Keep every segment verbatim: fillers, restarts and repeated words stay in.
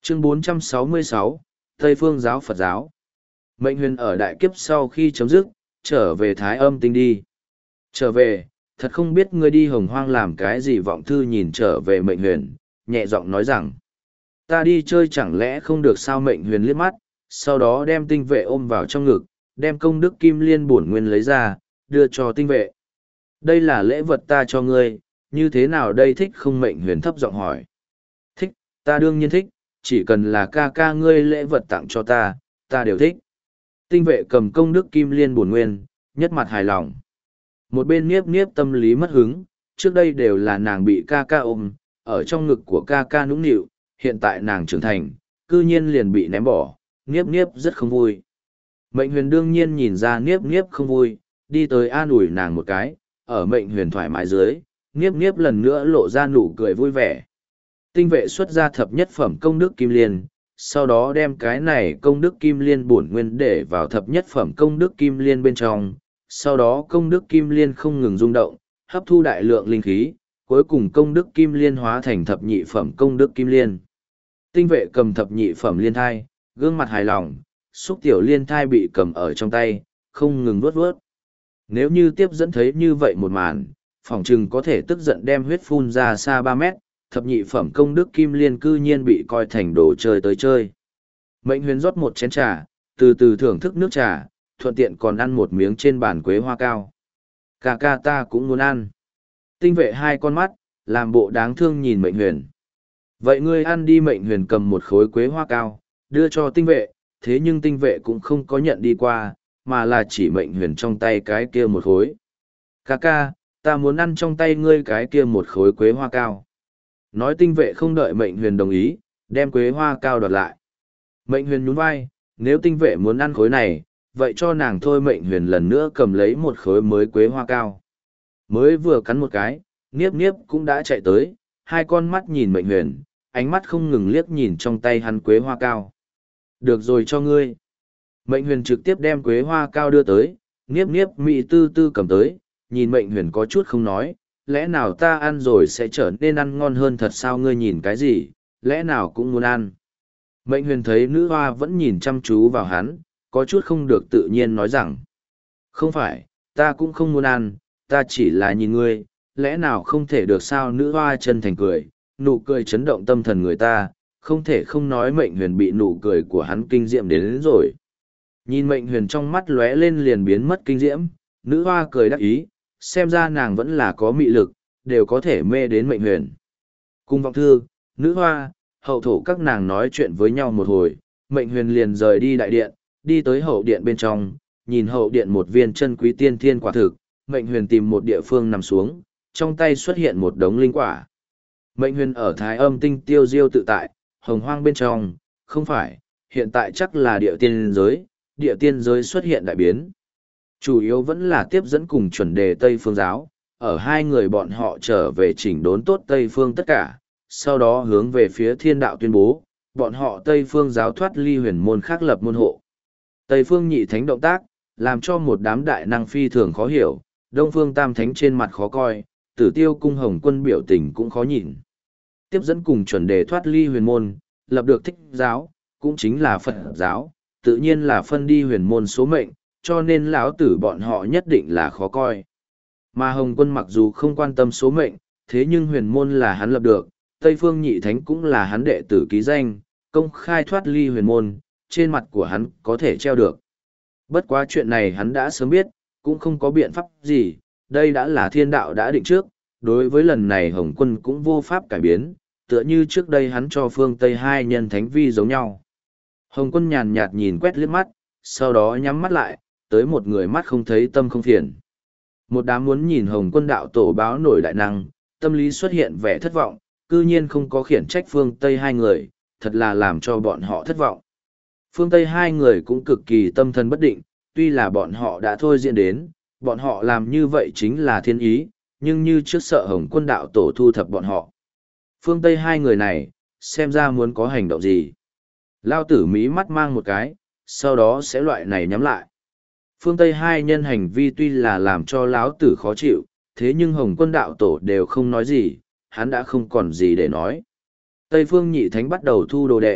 Chương bốn trăm sáu mươi sáu, Tây Phương giáo Phật giáo. Mệnh huyền ở đại kiếp sau khi chấm dứt, trở về Thái Âm Tinh đi. Trở về, thật không biết ngươi đi Hồng Hoang làm cái gì. Vọng Thư nhìn trở về Mệnh huyền, nhẹ giọng nói rằng, ta đi chơi chẳng lẽ không được sao? Mệnh huyền liếc mắt, sau đó đem Tinh Vệ ôm vào trong ngực, đem công đức kim liên bổn nguyên lấy ra, đưa cho Tinh Vệ. Đây là lễ vật ta cho ngươi, như thế nào đây, thích không? Mệnh huyền thấp giọng hỏi. Thích, ta đương nhiên thích, chỉ cần là ca ca ngươi lễ vật tặng cho ta, ta đều thích. Tinh Vệ cầm công đức kim liên bổn nguyên, nhất mặt hài lòng. Một bên Niếp Niếp tâm lý mất hứng, trước đây đều là nàng bị ca ca ôm, ở trong ngực của ca ca nũng nịu, hiện tại nàng trưởng thành, cư nhiên liền bị ném bỏ, Niếp Niếp rất không vui. Mệnh huyền đương nhiên nhìn ra Niếp Niếp không vui, đi tới an ủi nàng một cái, ở Mệnh huyền thoải mái dưới, Niếp Niếp lần nữa lộ ra nụ cười vui vẻ. Tinh Vệ xuất ra thập nhất phẩm công đức kim liên, sau đó đem cái này công đức kim liên bổn nguyên để vào thập nhất phẩm công đức kim liên bên trong, sau đó công đức kim liên không ngừng rung động, hấp thu đại lượng linh khí, cuối cùng công đức kim liên hóa thành thập nhị phẩm công đức kim liên. Tinh Vệ cầm thập nhị phẩm liên thai, gương mặt hài lòng, xúc tiểu liên thai bị cầm ở trong tay, không ngừng vuốt vuốt. Nếu như tiếp dẫn thấy như vậy một màn, phỏng chừng có thể tức giận đem huyết phun ra xa ba mét, thập nhị phẩm công đức kim liên cư nhiên bị coi thành đồ chơi tới chơi. Mệnh huyền rót một chén trà, từ từ thưởng thức nước trà, thuận tiện còn ăn một miếng trên bàn quế hoa cao. Ca ca ta cũng muốn ăn. Tinh Vệ hai con mắt, làm bộ đáng thương nhìn Mệnh huyền. Vậy ngươi ăn đi. Mệnh huyền cầm một khối quế hoa cao, đưa cho Tinh Vệ, thế nhưng Tinh Vệ cũng không có nhận đi qua, mà là chỉ Mệnh huyền trong tay cái kia một khối. Ca ca, ta muốn ăn trong tay ngươi cái kia một khối quế hoa cao. Nói Tinh Vệ không đợi Mệnh huyền đồng ý, đem quế hoa cao đoạt lại. Mệnh huyền nhún vai, nếu Tinh Vệ muốn ăn khối này, vậy cho nàng thôi. Mệnh huyền lần nữa cầm lấy một khối mới quế hoa cao. Mới vừa cắn một cái, Niếp Niếp cũng đã chạy tới, hai con mắt nhìn Mệnh huyền, ánh mắt không ngừng liếc nhìn trong tay hắn quế hoa cao. Được rồi, cho ngươi. Mệnh huyền trực tiếp đem quế hoa cao đưa tới, Niếp Niếp mị tư tư cầm tới, nhìn Mệnh huyền có chút không nói, lẽ nào ta ăn rồi sẽ trở nên ăn ngon hơn thật sao? Ngươi nhìn cái gì, lẽ nào cũng muốn ăn? Mệnh huyền thấy nữ hoa vẫn nhìn chăm chú vào hắn, có chút không được tự nhiên nói rằng, không phải, ta cũng không muốn ăn, ta chỉ là nhìn ngươi, lẽ nào không thể được sao? Nữ hoa chân thành cười, nụ cười chấn động tâm thần người ta, không thể không nói Mệnh huyền bị nụ cười của hắn kinh diệm đến, đến rồi. Nhìn Mệnh huyền trong mắt lóe lên liền biến mất kinh diễm, nữ hoa cười đắc ý, xem ra nàng vẫn là có mị lực, đều có thể mê đến Mệnh huyền. Cùng Vọng Thư, nữ hoa, hậu thổ các nàng nói chuyện với nhau một hồi, Mệnh huyền liền rời đi đại điện, đi tới hậu điện bên trong, nhìn hậu điện một viên chân quý tiên thiên quả thực, Mệnh huyền tìm một địa phương nằm xuống, trong tay xuất hiện một đống linh quả. Mệnh huyền ở Thái Âm Tinh tiêu diêu tự tại, Hồng Hoang bên trong, không phải, hiện tại chắc là địa tiên giới, địa tiên giới xuất hiện đại biến. Chủ yếu vẫn là tiếp dẫn cùng chuẩn đề Tây Phương giáo, ở hai người bọn họ trở về chỉnh đốn tốt Tây Phương tất cả, sau đó hướng về phía thiên đạo tuyên bố, bọn họ Tây Phương giáo thoát ly huyền môn khác lập môn hộ. Tây Phương nhị thánh động tác, làm cho một đám đại năng phi thường khó hiểu, Đông Phương tam thánh trên mặt khó coi, Tử Tiêu cung Hồng Quân biểu tình cũng khó nhìn. Tiếp dẫn cùng chuẩn đề thoát ly huyền môn, lập được thích giáo, cũng chính là Phật giáo, tự nhiên là phân đi huyền môn số mệnh, cho nên lão tử bọn họ nhất định là khó coi. Mà Hồng Quân mặc dù không quan tâm số mệnh, thế nhưng huyền môn là hắn lập được, Tây Phương nhị thánh cũng là hắn đệ tử ký danh, công khai thoát ly huyền môn, trên mặt của hắn có thể treo được. Bất quá chuyện này hắn đã sớm biết, cũng không có biện pháp gì, đây đã là thiên đạo đã định trước, đối với lần này Hồng Quân cũng vô pháp cải biến, tựa như trước đây hắn cho phương Tây hai nhân thánh vi giống nhau. Hồng Quân nhàn nhạt nhìn quét liếc mắt, sau đó nhắm mắt lại, tới một người mắt không thấy tâm không phiền. Một đám muốn nhìn Hồng Quân đạo tổ báo nổi đại năng, tâm lý xuất hiện vẻ thất vọng, cư nhiên không có khiển trách phương Tây hai người, thật là làm cho bọn họ thất vọng. Phương Tây hai người cũng cực kỳ tâm thần bất định, tuy là bọn họ đã thôi diễn đến, bọn họ làm như vậy chính là thiên ý, nhưng như trước sợ Hồng Quân đạo tổ thu thập bọn họ. Phương Tây hai người này, xem ra muốn có hành động gì. Lao tử mí mắt mang một cái, sau đó sẽ loại này nhắm lại. Phương Tây hai nhân hành vi tuy là làm cho lão tử khó chịu, thế nhưng Hồng Quân đạo tổ đều không nói gì, hắn đã không còn gì để nói. Tây Phương nhị thánh bắt đầu thu đồ đệ,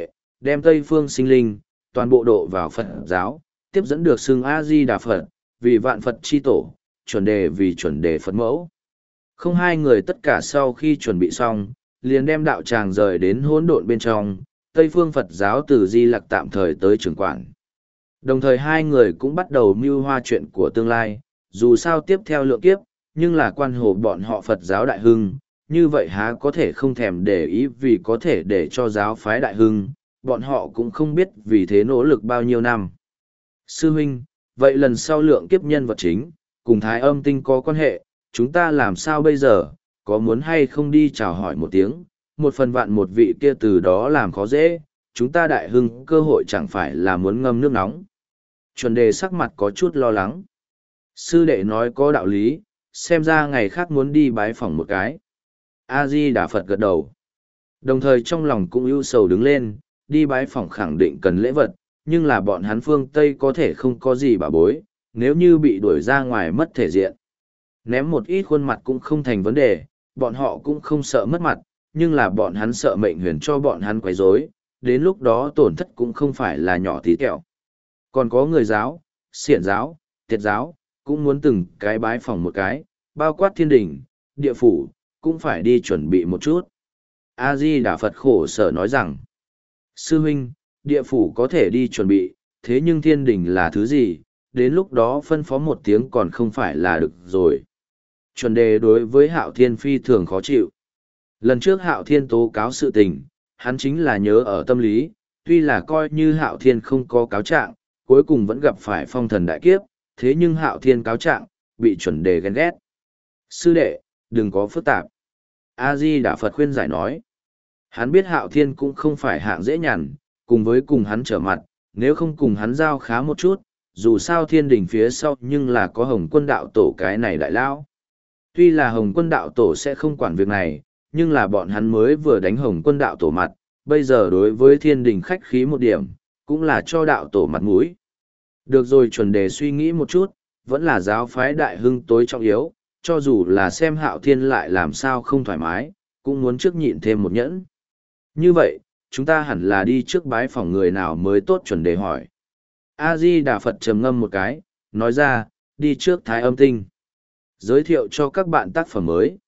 đem Tây phương sinh linh, toàn bộ độ vào Phật giáo, tiếp dẫn được xưng A-di-đà Phật, vì vạn Phật chi tổ, chuẩn đề vì chuẩn đề Phật mẫu. Không hai người tất cả sau khi chuẩn bị xong, liền đem đạo tràng rời đến hỗn độn bên trong, Tây phương Phật giáo từ Di Lặc tạm thời tới trưởng quản. Đồng thời hai người cũng bắt đầu mưu hoa chuyện của tương lai, dù sao tiếp theo lượng kiếp, nhưng là quan hồ bọn họ Phật giáo đại hưng, như vậy há có thể không thèm để ý vì có thể để cho giáo phái đại hưng, bọn họ cũng không biết vì thế nỗ lực bao nhiêu năm. Sư huynh, vậy lần sau lượng kiếp nhân vật chính, cùng Thái Âm Tinh có quan hệ, chúng ta làm sao bây giờ, có muốn hay không đi chào hỏi một tiếng, một phần vạn một vị kia từ đó làm khó dễ, chúng ta đại hưng cơ hội chẳng phải là muốn ngâm nước nóng. Chuẩn đề sắc mặt có chút lo lắng. Sư đệ nói có đạo lý, xem ra ngày khác muốn đi bái phỏng một cái. A-di-đà Phật gật đầu. Đồng thời trong lòng cũng ưu sầu đứng lên, đi bái phỏng khẳng định cần lễ vật, nhưng là bọn hắn phương Tây có thể không có gì bảo bối, nếu như bị đuổi ra ngoài mất thể diện. Ném một ít khuôn mặt cũng không thành vấn đề, bọn họ cũng không sợ mất mặt, nhưng là bọn hắn sợ mệnh huyền cho bọn hắn quấy rối, đến lúc đó tổn thất cũng không phải là nhỏ tí tẹo. Còn có người giáo, xiển giáo, tiệt giáo, cũng muốn từng cái bái phỏng một cái, bao quát thiên đình, địa phủ, cũng phải đi chuẩn bị một chút. A-di-đà Phật khổ sở nói rằng, sư huynh, địa phủ có thể đi chuẩn bị, thế nhưng thiên đình là thứ gì, đến lúc đó phân phó một tiếng còn không phải là được rồi. Chuẩn đề đối với Hạo Thiên phi thường khó chịu. Lần trước Hạo Thiên tố cáo sự tình, hắn chính là nhớ ở tâm lý, tuy là coi như Hạo Thiên không có cáo trạng, cuối cùng vẫn gặp phải phong thần đại kiếp, thế nhưng Hạo Thiên cáo trạng, bị chuẩn đề ghen ghét. Sư đệ, đừng có phức tạp. A-di-đà Phật khuyên giải nói. Hắn biết Hạo Thiên cũng không phải hạng dễ nhằn, cùng với cùng hắn trở mặt, nếu không cùng hắn giao khá một chút, dù sao thiên đình phía sau nhưng là có Hồng Quân đạo tổ cái này đại lao. Tuy là Hồng Quân đạo tổ sẽ không quản việc này, nhưng là bọn hắn mới vừa đánh Hồng Quân đạo tổ mặt, bây giờ đối với thiên đình khách khí một điểm, cũng là cho đạo tổ mặt mũi. Được rồi, chuẩn đề suy nghĩ một chút, vẫn là giáo phái đại hưng tối trọng yếu, cho dù là xem Hạo Thiên lại làm sao không thoải mái, cũng muốn trước nhịn thêm một nhẫn. Như vậy, chúng ta hẳn là đi trước bái phỏng người nào mới tốt, chuẩn đề hỏi. A-di-đà Phật trầm ngâm một cái, nói ra, đi trước Thái Âm Tinh. Giới thiệu cho các bạn tác phẩm mới.